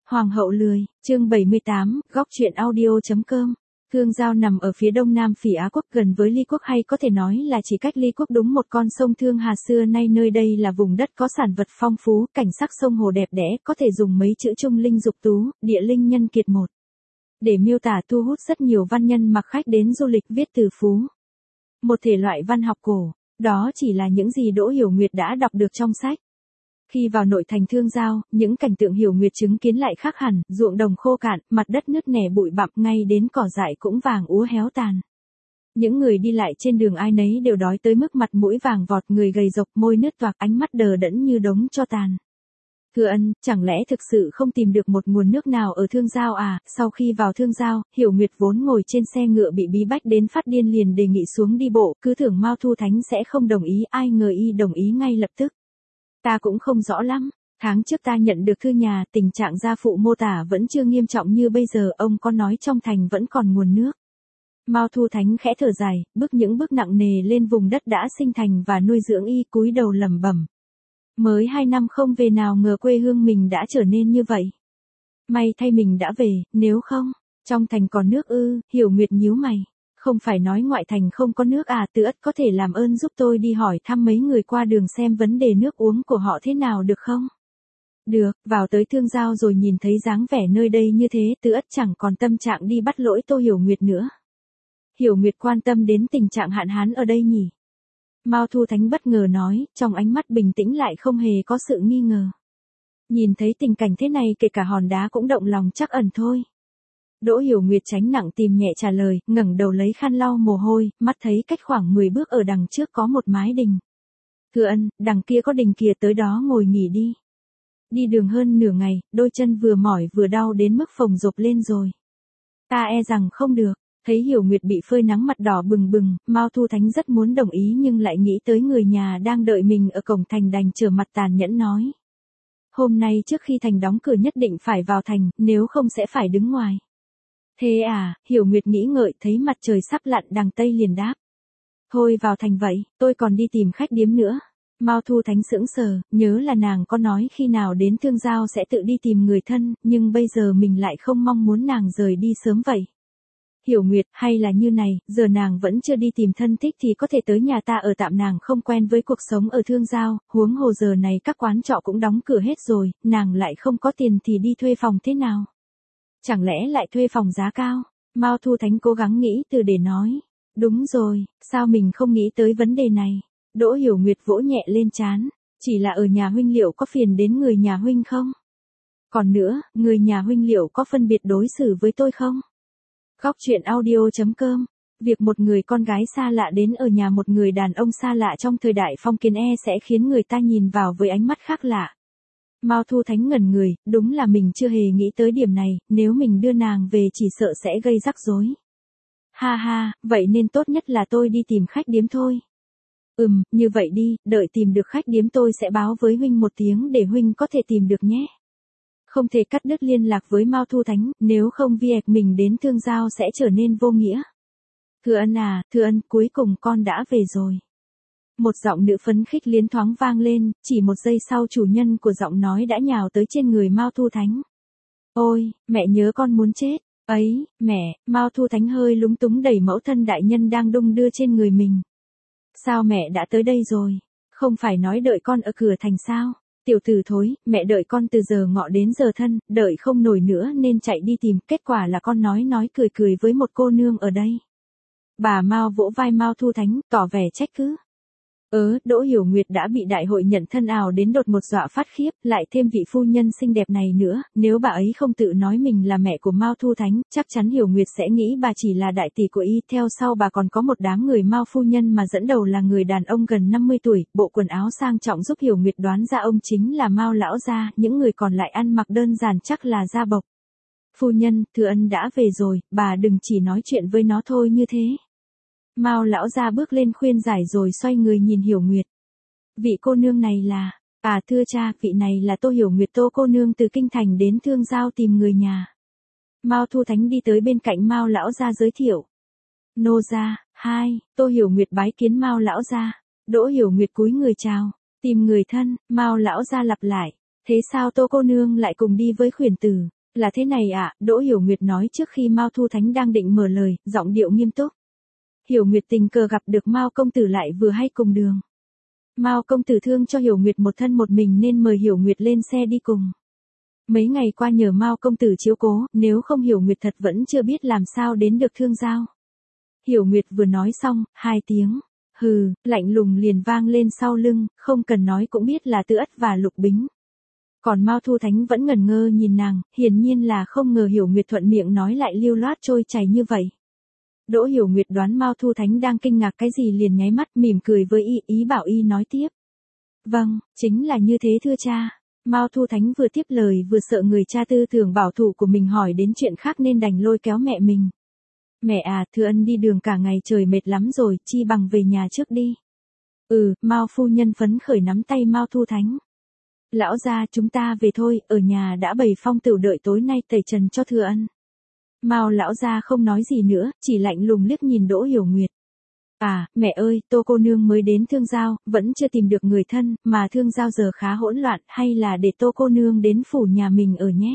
Hoàng hậu lười, chương 78, góc truyện audio.com. Thương Giao nằm ở phía đông nam Phỉ Á quốc gần với Ly quốc, hay có thể nói là chỉ cách Ly quốc đúng một con sông Thương Hà. Xưa nay nơi đây là vùng đất có sản vật phong phú, cảnh sắc sông hồ đẹp đẽ, có thể dùng mấy chữ trung linh dục tú, địa linh nhân kiệt một để miêu tả, thu hút rất nhiều văn nhân mặc khách đến du lịch viết từ phú. Một thể loại văn học cổ, đó chỉ là những gì Đỗ Hiểu Nguyệt đã đọc được trong sách. Khi vào nội thành Thương Giao, những cảnh tượng Hiểu Nguyệt chứng kiến lại khác hẳn, ruộng đồng khô cạn, mặt đất nứt nẻ bụi bặm, ngay đến cỏ dại cũng vàng úa héo tàn. Những người đi lại trên đường ai nấy đều đói tới mức mặt mũi vàng vọt, người gầy rộc, môi nứt toạc, ánh mắt đờ đẫn như đống tro tàn. Thưa ân, chẳng lẽ thực sự không tìm được một nguồn nước nào ở Thương Giao à? Sau khi vào Thương Giao, Hiểu Nguyệt vốn ngồi trên xe ngựa bị bí bách đến phát điên liền đề nghị xuống đi bộ, cứ tưởng Mao Thu Thánh sẽ không đồng ý, ai ngờ y đồng ý ngay lập tức. Ta cũng không rõ lắm, tháng trước ta nhận được thư nhà, tình trạng gia phụ mô tả vẫn chưa nghiêm trọng như bây giờ, ông có nói trong thành vẫn còn nguồn nước. Mao Thu Thánh khẽ thở dài, bước những bước nặng nề lên vùng đất đã sinh thành và nuôi dưỡng y, cúi đầu lẩm bẩm. Mới 2 năm không về, nào ngờ quê hương mình đã trở nên như vậy. May thay mình đã về, nếu không, trong thành còn nước ư? Hiểu Nguyệt nhíu mày. Không phải nói ngoại thành không có nước à? Từ Ất có thể làm ơn giúp tôi đi hỏi thăm mấy người qua đường xem vấn đề nước uống của họ thế nào được không? Được, vào tới Thương Giao rồi nhìn thấy dáng vẻ nơi đây như thế, Từ Ất chẳng còn tâm trạng đi bắt lỗi Tô Hiểu Nguyệt nữa. Hiểu Nguyệt quan tâm đến tình trạng hạn hán ở đây nhỉ? Mao Thu Thánh bất ngờ nói, trong ánh mắt bình tĩnh lại không hề có sự nghi ngờ. Nhìn thấy tình cảnh thế này kể cả hòn đá cũng động lòng trắc ẩn thôi. Đỗ Hiểu Nguyệt tránh nặng tìm nhẹ trả lời, ngẩng đầu lấy khăn lau mồ hôi, mắt thấy cách khoảng 10 bước ở đằng trước có một mái đình. Thưa ân, đằng kia có đình kìa, tới đó ngồi nghỉ đi. Đi đường hơn nửa ngày, đôi chân vừa mỏi vừa đau đến mức phồng rộp lên rồi. Ta e rằng không được. Thấy Hiểu Nguyệt bị phơi nắng mặt đỏ bừng bừng, Mao Thu Thánh rất muốn đồng ý nhưng lại nghĩ tới người nhà đang đợi mình ở cổng thành, đành trở mặt tàn nhẫn nói. Hôm nay trước khi thành đóng cửa nhất định phải vào thành, nếu không sẽ phải đứng ngoài. Thế à? Hiểu Nguyệt nghĩ ngợi, thấy mặt trời sắp lặn đằng tây liền đáp. Thôi vào thành vậy, tôi còn đi tìm khách điếm nữa. Mao Thu Thánh sững sờ, nhớ là nàng có nói khi nào đến Thương Giao sẽ tự đi tìm người thân, nhưng bây giờ mình lại không mong muốn nàng rời đi sớm vậy. Hiểu Nguyệt, hay là như này, giờ nàng vẫn chưa đi tìm thân thích thì có thể tới nhà ta ở tạm, nàng không quen với cuộc sống ở Thương Giao, huống hồ giờ này các quán trọ cũng đóng cửa hết rồi, nàng lại không có tiền thì đi thuê phòng thế nào? Chẳng lẽ lại thuê phòng giá cao? Mao Thu Thánh cố gắng nghĩ từ để nói. Đúng rồi, sao mình không nghĩ tới vấn đề này? Đỗ Hiểu Nguyệt vỗ nhẹ lên trán. Chỉ là ở nhà huynh liệu có phiền đến người nhà huynh không? Còn nữa, người nhà huynh liệu có phân biệt đối xử với tôi không? Góc truyện audio.com. Việc một người con gái xa lạ đến ở nhà một người đàn ông xa lạ trong thời đại phong kiến sẽ khiến người ta nhìn vào với ánh mắt khác lạ. Mao Thu Thánh ngẩn người, đúng là mình chưa hề nghĩ tới điểm này, nếu mình đưa nàng về chỉ sợ sẽ gây rắc rối. Ha ha, vậy nên tốt nhất là tôi đi tìm khách điếm thôi. Như vậy đi, đợi tìm được khách điếm tôi sẽ báo với huynh một tiếng để huynh có thể tìm được nhé. Không thể cắt đứt liên lạc với Mao Thu Thánh, nếu không việc mình đến Thương Giao sẽ trở nên vô nghĩa. Thưa ân à, thưa ân, cuối cùng con đã về rồi. Một giọng nữ phấn khích liến thoáng vang lên, chỉ một giây sau chủ nhân của giọng nói đã nhào tới trên người Mao Thu Thánh. Ôi, mẹ nhớ con muốn chết. Ấy, mẹ, Mao Thu Thánh hơi lúng túng đẩy mẫu thân đại nhân đang đung đưa trên người mình. Sao mẹ đã tới đây rồi? Không phải nói đợi con ở cửa thành sao? Tiểu tử thối, mẹ đợi con từ giờ ngọ đến giờ thân, đợi không nổi nữa nên chạy đi tìm, kết quả là con nói cười cười với một cô nương ở đây. Bà Mao vỗ vai Mao Thu Thánh, tỏ vẻ trách cứ. Đỗ Hiểu Nguyệt đã bị đại hội nhận thân ào đến đột một dọa phát khiếp, lại thêm vị phu nhân xinh đẹp này nữa, nếu bà ấy không tự nói mình là mẹ của Mao Thu Thánh, chắc chắn Hiểu Nguyệt sẽ nghĩ bà chỉ là đại tỷ của y, theo sau bà còn có một đám người Mao phu nhân mà dẫn đầu là người đàn ông gần 50 tuổi, bộ quần áo sang trọng giúp Hiểu Nguyệt đoán ra ông chính là Mao lão gia, những người còn lại ăn mặc đơn giản chắc là gia bộc. Phu nhân, Thừa Ân đã về rồi, bà đừng chỉ nói chuyện với nó thôi như thế. Mao lão gia bước lên khuyên giải rồi xoay người nhìn Hiểu Nguyệt. Vị cô nương này là, thưa cha, vị này là Tô Hiểu Nguyệt, Tô cô nương từ kinh thành đến Thương Giao tìm người nhà. Mao Thu Thánh đi tới bên cạnh Mao lão gia giới thiệu. Nô gia, Tô Hiểu Nguyệt bái kiến Mao lão gia. Đỗ Hiểu Nguyệt cúi người chào, tìm người thân, Mao lão gia lặp lại. Thế sao Tô cô nương lại cùng đi với khuyển tử? Là thế này ạ, Đỗ Hiểu Nguyệt nói trước khi Mao Thu Thánh đang định mở lời, giọng điệu nghiêm túc. Hiểu Nguyệt tình cờ gặp được Mao công tử lại vừa hay cùng đường. Mao công tử thương cho Hiểu Nguyệt một thân một mình nên mời Hiểu Nguyệt lên xe đi cùng. Mấy ngày qua nhờ Mao công tử chiếu cố, nếu không Hiểu Nguyệt thật vẫn chưa biết làm sao đến được Thương Giao. Hiểu Nguyệt vừa nói xong, 2 tiếng hừ lạnh lùng liền vang lên sau lưng, không cần nói cũng biết là Tư Ất và Lục Bính. Còn Mao Thu Thánh vẫn ngẩn ngơ nhìn nàng, hiển nhiên là không ngờ Hiểu Nguyệt thuận miệng nói lại lưu loát trôi chảy như vậy. Đỗ Hiểu Nguyệt đoán Mao Thu Thánh đang kinh ngạc cái gì liền nháy mắt mỉm cười với ý bảo nói tiếp. Vâng, chính là như thế thưa cha. Mao Thu Thánh vừa tiếp lời vừa sợ người cha tư tưởng bảo thủ của mình hỏi đến chuyện khác nên đành lôi kéo mẹ mình. Mẹ à, Thừa Ân đi đường cả ngày trời mệt lắm rồi, chi bằng về nhà trước đi. Mao phu nhân phấn khởi nắm tay Mao Thu Thánh. Lão gia chúng ta về thôi, ở nhà đã bày phong tửu đợi tối nay tẩy trần cho Thừa Ân. Mao lão gia không nói gì nữa, chỉ lạnh lùng liếc nhìn Đỗ Hiểu Nguyệt. À, mẹ ơi, Tô cô nương mới đến Thương Giao, vẫn chưa tìm được người thân, mà Thương Giao giờ khá hỗn loạn, hay là để Tô cô nương đến phủ nhà mình ở nhé.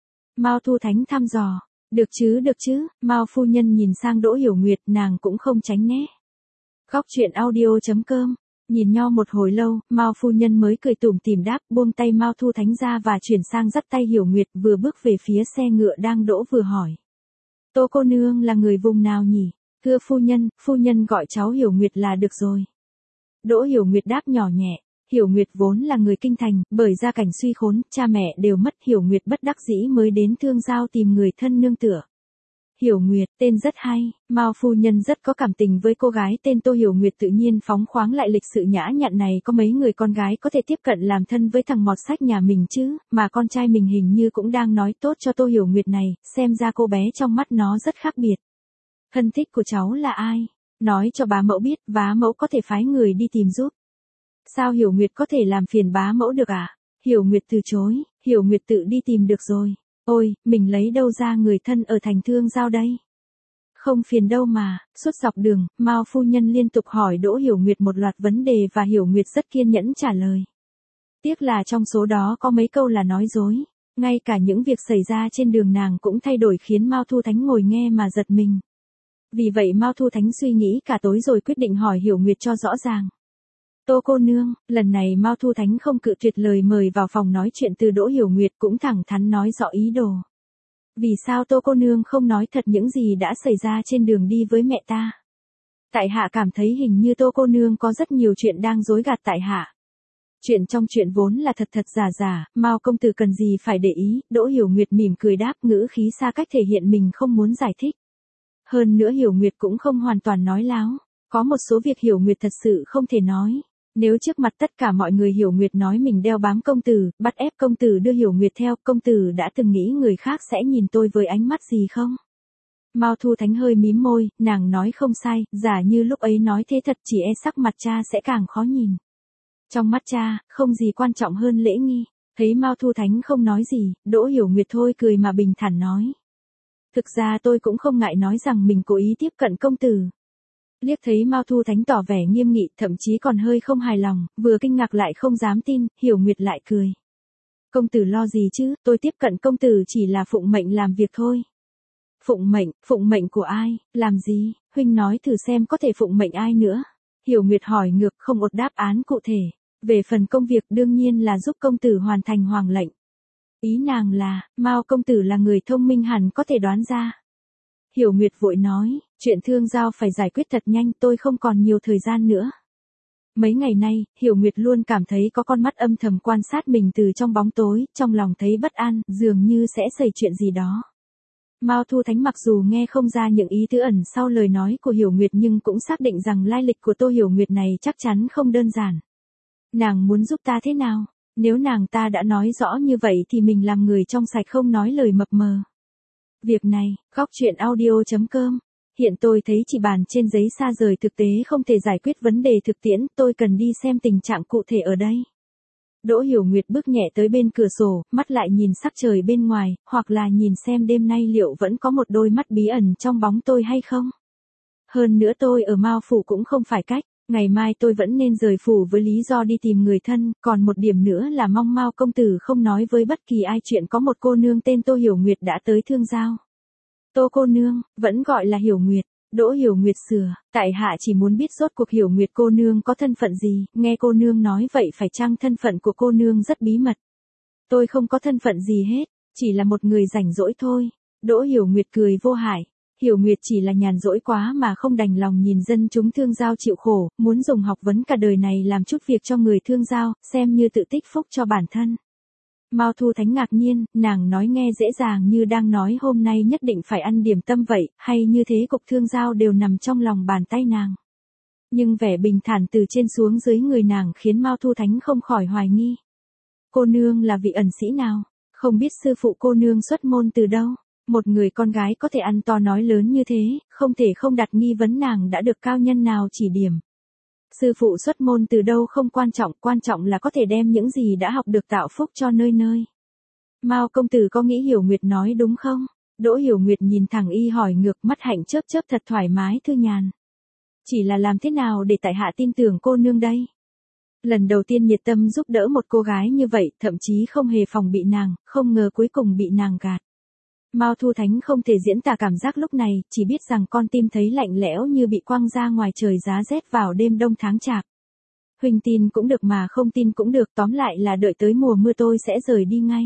Mao Thu Thánh thăm dò. Được chứ, Mao phu nhân nhìn sang Đỗ Hiểu Nguyệt, nàng cũng không tránh né. Góc truyện audio.com. Nhìn nhau một hồi lâu, Mao phu nhân mới cười tủm tỉm đáp, buông tay Mao Thu Thánh ra và chuyển sang dắt tay Hiểu Nguyệt, vừa bước về phía xe ngựa đang đỗ vừa hỏi. Tô cô nương là người vùng nào nhỉ? Thưa phu nhân gọi cháu Hiểu Nguyệt là được rồi. Đỗ Hiểu Nguyệt đáp nhỏ nhẹ. Hiểu Nguyệt vốn là người kinh thành, bởi gia cảnh suy khốn, cha mẹ đều mất, Hiểu Nguyệt bất đắc dĩ mới đến Thương Giao tìm người thân nương tựa. Hiểu Nguyệt, tên rất hay, Mao phu nhân rất có cảm tình với cô gái tên Tô Hiểu Nguyệt tự nhiên phóng khoáng lại lịch sự nhã nhặn này, có mấy người con gái có thể tiếp cận làm thân với thằng mọt sách nhà mình chứ, mà con trai mình hình như cũng đang nói tốt cho Tô Hiểu Nguyệt này, xem ra cô bé trong mắt nó rất khác biệt. Thân thích của cháu là ai? Nói cho bá mẫu biết, bá mẫu có thể phái người đi tìm giúp. Sao Hiểu Nguyệt có thể làm phiền bá mẫu được à? Hiểu Nguyệt từ chối, Hiểu Nguyệt tự đi tìm được rồi. Ôi, mình lấy đâu ra người thân ở thành Thương Giao đây? Không phiền đâu mà. Suốt dọc đường, Mao phu nhân liên tục hỏi Đỗ Hiểu Nguyệt một loạt vấn đề và Hiểu Nguyệt rất kiên nhẫn trả lời. Tiếc là trong số đó có mấy câu là nói dối. Ngay cả những việc xảy ra trên đường nàng cũng thay đổi khiến Mao Thu Thánh ngồi nghe mà giật mình. Vì vậy Mao Thu Thánh suy nghĩ cả tối rồi quyết định hỏi Hiểu Nguyệt cho rõ ràng. Tô cô nương, lần này Mao Thu Thánh không cự tuyệt lời mời vào phòng nói chuyện từ Đỗ Hiểu Nguyệt, cũng thẳng thắn nói rõ ý đồ. Vì sao Tô cô nương không nói thật những gì đã xảy ra trên đường đi với mẹ ta? Tại hạ cảm thấy hình như Tô cô nương có rất nhiều chuyện đang dối gạt tại hạ. Chuyện trong chuyện vốn là thật thật giả giả, Mao công tử cần gì phải để ý, Đỗ Hiểu Nguyệt mỉm cười đáp, ngữ khí xa cách thể hiện mình không muốn giải thích. Hơn nữa Hiểu Nguyệt cũng không hoàn toàn nói láo, có một số việc Hiểu Nguyệt thật sự không thể nói. Nếu trước mặt tất cả mọi người Hiểu Nguyệt nói mình đeo bám công tử, bắt ép công tử đưa Hiểu Nguyệt theo, công tử đã từng nghĩ người khác sẽ nhìn tôi với ánh mắt gì không? Mao Thu Thánh hơi mím môi, nàng nói không sai, giả như lúc ấy nói thế thật chỉ e sắc mặt cha sẽ càng khó nhìn. Trong mắt cha, không gì quan trọng hơn lễ nghi. Thấy Mao Thu Thánh không nói gì, Đỗ Hiểu Nguyệt thôi cười mà bình thản nói. Thực ra tôi cũng không ngại nói rằng mình cố ý tiếp cận công tử. Liếc thấy Mao Thu Thánh tỏ vẻ nghiêm nghị, thậm chí còn hơi không hài lòng, vừa kinh ngạc lại không dám tin, Hiểu Nguyệt lại cười. Công tử lo gì chứ, tôi tiếp cận công tử chỉ là phụng mệnh làm việc thôi. Phụng mệnh của ai, làm gì, huynh nói thử xem có thể phụng mệnh ai nữa. Hiểu Nguyệt hỏi ngược không một đáp án cụ thể. Về phần công việc đương nhiên là giúp công tử hoàn thành hoàng lệnh. Ý nàng là, Mao công tử là người thông minh hẳn có thể đoán ra. Hiểu Nguyệt vội nói, chuyện Thương Giao phải giải quyết thật nhanh, tôi không còn nhiều thời gian nữa. Mấy ngày nay, Hiểu Nguyệt luôn cảm thấy có con mắt âm thầm quan sát mình từ trong bóng tối, trong lòng thấy bất an, dường như sẽ xảy chuyện gì đó. Mao Thu Thánh mặc dù nghe không ra những ý tứ ẩn sau lời nói của Hiểu Nguyệt nhưng cũng xác định rằng lai lịch của Tô Hiểu Nguyệt này chắc chắn không đơn giản. Nàng muốn giúp ta thế nào? Nếu nàng ta đã nói rõ như vậy thì mình làm người trong sạch không nói lời mập mờ. Việc này, góc truyện audio.com. Hiện tôi thấy chỉ bàn trên giấy xa rời thực tế không thể giải quyết vấn đề thực tiễn, tôi cần đi xem tình trạng cụ thể ở đây. Đỗ Hiểu Nguyệt bước nhẹ tới bên cửa sổ, mắt lại nhìn sắc trời bên ngoài, hoặc là nhìn xem đêm nay liệu vẫn có một đôi mắt bí ẩn trong bóng tôi hay không. Hơn nữa tôi ở Mao Phủ cũng không phải cách. Ngày mai tôi vẫn nên rời phủ với lý do đi tìm người thân, còn một điểm nữa là mong Mao công tử không nói với bất kỳ ai chuyện có một cô nương tên Tô Hiểu Nguyệt đã tới Thương Giao. Tô cô nương, vẫn gọi là Hiểu Nguyệt. Đỗ Hiểu Nguyệt sửa, tại hạ chỉ muốn biết rốt cuộc Hiểu Nguyệt cô nương có thân phận gì, nghe cô nương nói vậy phải chăng thân phận của cô nương rất bí mật. Tôi không có thân phận gì hết, chỉ là một người rảnh rỗi thôi. Đỗ Hiểu Nguyệt cười vô hại. Hiểu Nguyệt chỉ là nhàn rỗi quá mà không đành lòng nhìn dân chúng Thương Giao chịu khổ, muốn dùng học vấn cả đời này làm chút việc cho người Thương Giao, xem như tự tích phúc cho bản thân. Mao Thu Thánh ngạc nhiên, nàng nói nghe dễ dàng như đang nói hôm nay nhất định phải ăn điểm tâm vậy, hay như thế cục Thương Giao đều nằm trong lòng bàn tay nàng. Nhưng vẻ bình thản từ trên xuống dưới người nàng khiến Mao Thu Thánh không khỏi hoài nghi. Cô nương là vị ẩn sĩ nào? Không biết sư phụ cô nương xuất môn từ đâu? Một người con gái có thể ăn to nói lớn như thế, không thể không đặt nghi vấn nàng đã được cao nhân nào chỉ điểm. Sư phụ xuất môn từ đâu không quan trọng là có thể đem những gì đã học được tạo phúc cho nơi nơi. Mao công tử có nghĩ Hiểu Nguyệt nói đúng không? Đỗ Hiểu Nguyệt nhìn thẳng y hỏi ngược, mắt hạnh chớp chớp thật thoải mái thư nhàn. Chỉ là làm thế nào để tại hạ tin tưởng cô nương đây? Lần đầu tiên nhiệt tâm giúp đỡ một cô gái như vậy, thậm chí không hề phòng bị nàng, không ngờ cuối cùng bị nàng gạt. Mao Thu Thánh không thể diễn tả cảm giác lúc này, chỉ biết rằng con tim thấy lạnh lẽo như bị quăng ra ngoài trời giá rét vào đêm đông tháng chạp. Huynh tin cũng được mà không tin cũng được, tóm lại là đợi tới mùa mưa tôi sẽ rời đi ngay.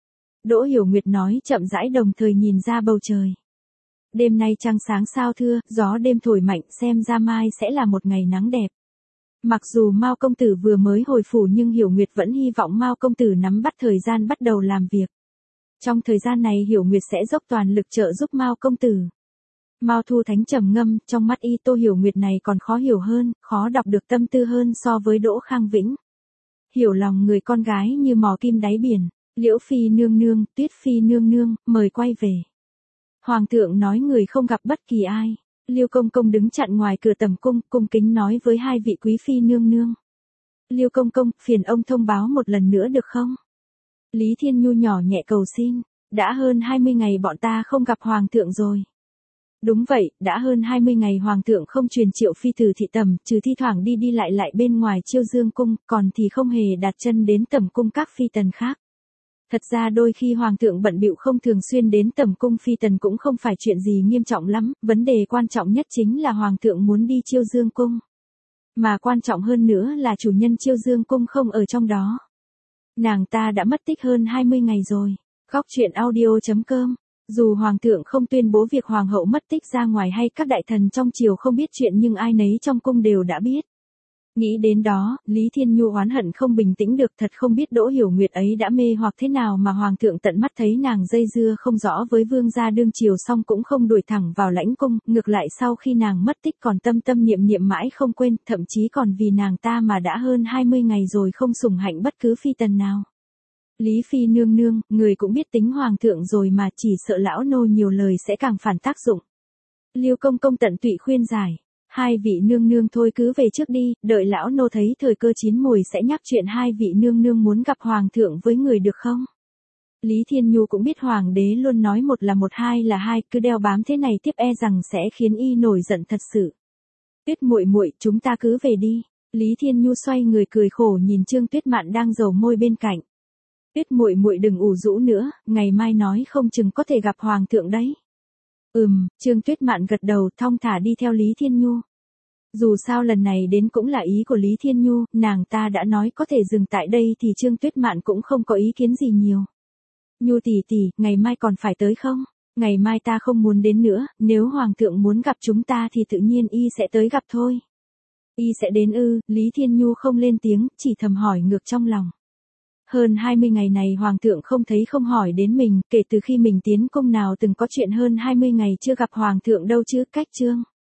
Đỗ Hiểu Nguyệt nói chậm rãi đồng thời nhìn ra bầu trời. Đêm nay trăng sáng sao thưa, gió đêm thổi mạnh, xem ra mai sẽ là một ngày nắng đẹp. Mặc dù Mao công tử vừa mới hồi phủ nhưng Hiểu Nguyệt vẫn hy vọng Mao công tử nắm bắt thời gian bắt đầu làm việc. Trong thời gian này Hiểu Nguyệt sẽ dốc toàn lực trợ giúp Mao công tử. Mao Thu Thánh trầm ngâm, trong mắt y Tô Hiểu Nguyệt này còn khó hiểu hơn, khó đọc được tâm tư hơn so với Đỗ Khang Vĩnh. Hiểu lòng người con gái như mò kim đáy biển, Liễu Phi nương nương, Tuyết Phi nương nương, mời quay về. Hoàng thượng nói người không gặp bất kỳ ai. Liêu công công đứng chặn ngoài cửa tầm cung, cung kính nói với hai vị quý phi nương nương. Liêu công công, phiền ông thông báo một lần nữa được không? Lý Thiên Nhu nhỏ nhẹ cầu xin, đã hơn 20 ngày bọn ta không gặp hoàng thượng rồi. Đúng vậy, đã hơn 20 ngày hoàng thượng không truyền triệu phi tử thị tầm, trừ thi thoảng đi đi lại bên ngoài Chiêu Dương cung, còn thì không hề đặt chân đến tầm cung các phi tần khác. Thật ra đôi khi hoàng thượng bận bịu không thường xuyên đến tầm cung phi tần cũng không phải chuyện gì nghiêm trọng lắm, vấn đề quan trọng nhất chính là hoàng thượng muốn đi Chiêu Dương cung. Mà quan trọng hơn nữa là chủ nhân Chiêu Dương cung không ở trong đó. Nàng ta đã mất tích hơn 20 ngày rồi. Góc truyện audio.com. Dù hoàng thượng không tuyên bố việc hoàng hậu mất tích ra ngoài hay các đại thần trong triều không biết chuyện nhưng ai nấy trong cung đều đã biết. Nghĩ đến đó, Lý Thiên Nhu oán hận không bình tĩnh được, thật không biết Đỗ Hiểu Nguyệt ấy đã mê hoặc thế nào mà hoàng thượng tận mắt thấy nàng dây dưa không rõ với vương gia đương triều xong cũng không đuổi thẳng vào lãnh cung, ngược lại sau khi nàng mất tích còn tâm tâm niệm niệm mãi không quên, thậm chí còn vì nàng ta mà đã hơn 20 ngày rồi không sủng hạnh bất cứ phi tần nào. Lý Phi nương nương, người cũng biết tính hoàng thượng rồi mà, chỉ sợ lão nô nhiều lời sẽ càng phản tác dụng. Liêu công công tận tụy khuyên giải. Hai vị nương nương thôi cứ về trước đi, đợi lão nô thấy thời cơ chín mùi sẽ nhắc chuyện hai vị nương nương muốn gặp hoàng thượng với người được không? Lý Thiên Nhu cũng biết hoàng đế luôn nói một là một hai là hai, cứ đeo bám thế này tiếp e rằng sẽ khiến y nổi giận thật sự. Tuyết muội muội, chúng ta cứ về đi. Lý Thiên Nhu xoay người cười khổ nhìn Trương Tuyết Mạn đang dầu môi bên cạnh. Tuyết muội muội đừng ủ rũ nữa, ngày mai nói không chừng có thể gặp hoàng thượng đấy. Trương Tuyết Mạn gật đầu thong thả đi theo Lý Thiên Nhu. Dù sao lần này đến cũng là ý của Lý Thiên Nhu, nàng ta đã nói có thể dừng tại đây thì Trương Tuyết Mạn cũng không có ý kiến gì nhiều. Nhu tỷ tỷ, ngày mai còn phải tới không? Ngày mai ta không muốn đến nữa, nếu hoàng thượng muốn gặp chúng ta thì tự nhiên y sẽ tới gặp thôi. Y sẽ đến ư? Lý Thiên Nhu không lên tiếng, chỉ thầm hỏi ngược trong lòng. Hơn 20 ngày này hoàng thượng không thấy không hỏi đến mình, kể từ khi mình tiến cung nào từng có chuyện hơn 20 ngày chưa gặp hoàng thượng đâu chứ, cách Trương